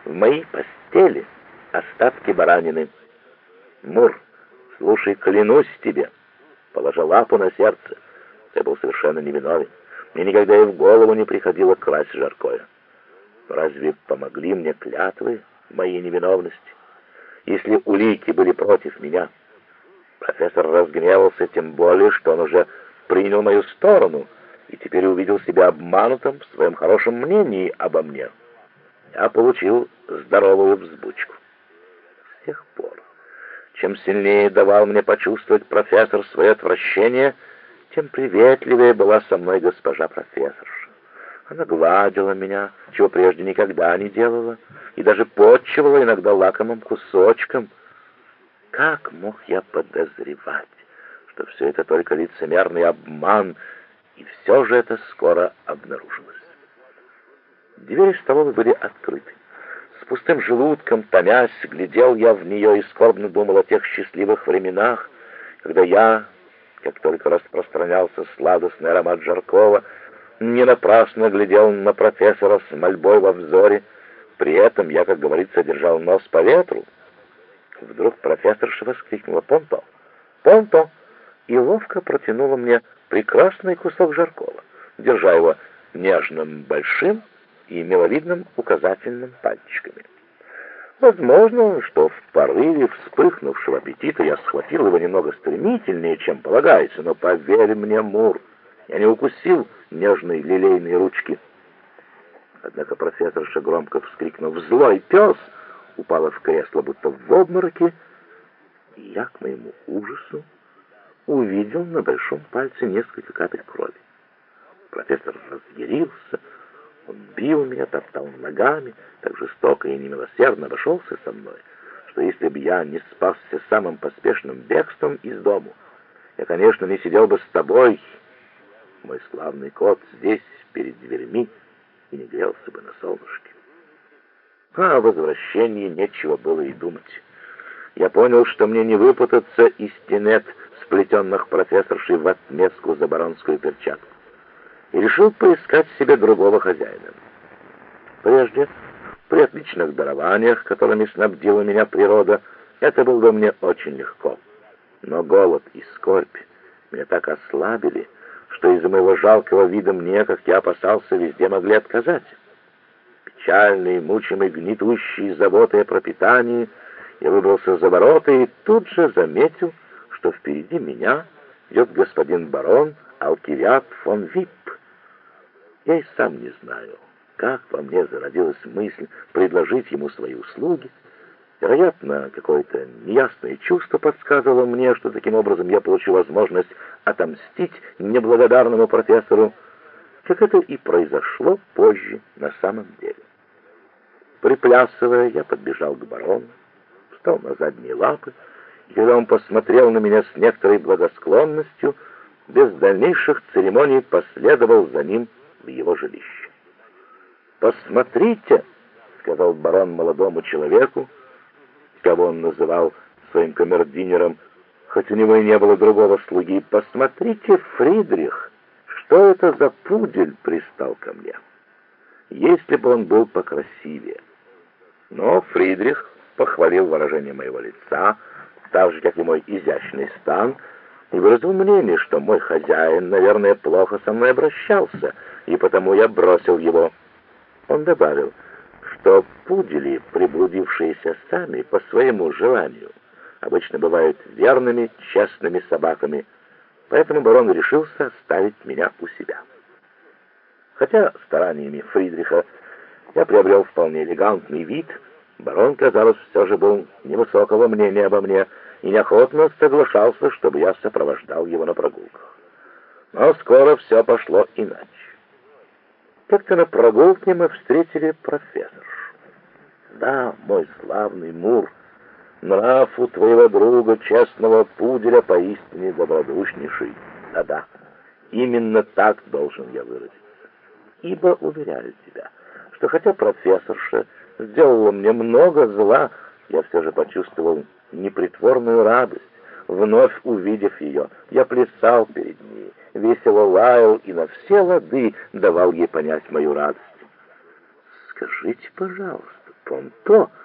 в моей постели остатки баранины. Мур, слушай, клянусь тебе, положа лапу на сердце, ты был совершенно невиновен. Мне никогда и в голову не приходило красть жаркое. Разве помогли мне клятвы моей невиновности? Если улики были против меня, профессор разгневался тем более, что он уже принял мою сторону и теперь увидел себя обманутым в своем хорошем мнении обо мне. Я получил здоровую взбучку. С тех пор, чем сильнее давал мне почувствовать профессор свое отвращение, тем приветливее была со мной госпожа профессорша. Она гладила меня, чего прежде никогда не делала, и даже подчивала иногда лакомым кусочком. Как мог я подозревать, что все это только лицемерный обман, и все же это скоро обнаружилось. Двери столовой были открыты. С пустым желудком, томясь, глядел я в нее и скорбно думал о тех счастливых временах, когда я, как только распространялся сладостный аромат жаркого, не напрасно глядел на профессора с мольбой во взоре. При этом я, как говорится, держал нос по ветру. Вдруг профессорша воскликнула: «Понто! Понто!» и ловко протянула мне прекрасный кусок жаркого, держа его нежным большим и миловидным указательным пальчиками. Возможно, что в порыве вспыхнувшего аппетита я схватил его немного стремительнее, чем полагается, но поверь мне, Мур, я не укусил нежные лилейные ручки. Однако профессорша, громко вскрикнув «Злой пес!», упала в кресло, будто в обмороке, и я, к моему ужасу, увидел на большом пальце несколько капель крови. Профессор разъярился, он бил меня, топтал ногами, так жестоко и немилосердно обошелся со мной, что если бы я не спасся самым поспешным бегством из дому, я, конечно, не сидел бы с тобой, мой славный кот, здесь, перед дверьми, и не грелся бы на солнышке. А о возвращении нечего было и думать. Я понял, что мне не выпутаться из тенет, сплетенных профессоршей в отместку за баронскую перчатку, и решил поискать себе другого хозяина. Прежде, при отличных дарованиях, которыми снабдила меня природа, это было бы мне очень легко. Но голод и скорбь меня так ослабили, что из-за моего жалкого вида мне, как я опасался, везде могли отказать. Печальный, мучимый, гнетущий заботой о пропитании, я выбрался за ворота и тут же заметил, что впереди меня идет господин барон Алкивиад фон Випп. Я и сам не знаю, как во мне зародилась мысль предложить ему свои услуги. Вероятно, какое-то неясное чувство подсказывало мне, что таким образом я получу возможность отомстить неблагодарному профессору, как это и произошло позже на самом деле. Приплясывая, я подбежал к барону, встал на задние лапы, и когда он посмотрел на меня с некоторой благосклонностью, без дальнейших церемоний последовал за ним в его жилище. «Посмотрите», — сказал барон молодому человеку, кого он называл своим камердинером, хоть у него и не было другого слуги, «посмотрите, Фридрих, что это за пудель пристал ко мне? Если бы он был покрасивее». Но Фридрих похвалил выражение моего лица, так же, как и мой изящный стан, и выразил мнение, что мой хозяин, наверное, плохо со мной обращался, и потому я бросил его. Он добавил, что пудели, приблудившиеся сами по своему желанию, обычно бывают верными, честными собаками, поэтому барон решился оставить меня у себя. Хотя стараниями Фридриха я приобрел вполне элегантный вид, барон, казалось, все же был невысокого мнения обо мне и неохотно соглашался, чтобы я сопровождал его на прогулках. Но скоро все пошло иначе. Как-то на прогулке мы встретили профессоршу. «Да, мой славный Мур, нрав у твоего друга, честного пуделя, поистине добродушнейший. Да-да, именно так должен я выразиться. Ибо, уверяю тебя, что хотя профессорша сделала мне много зла, я все же почувствовал непритворную радость. Вновь увидев ее, я плясал перед ней, весело лаял и на все лады давал ей понять мою радость. Скажите, пожалуйста, Понто